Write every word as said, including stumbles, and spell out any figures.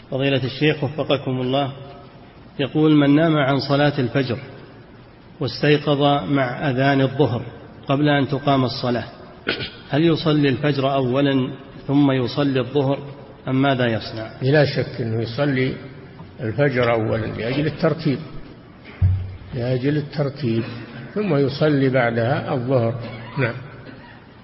فضيلة الشيخ وفقكم الله، يقول: من نام عن صلاة الفجر واستيقظ مع أذان الظهر قبل أن تقام الصلاة، هل يصلي الفجر أولا ثم يصلي الظهر أم ماذا يصنع؟ لا شك أنه يصلي الفجر أولا لأجل الترتيب لأجل الترتيب ثم يصلي بعدها الظهر. نعم.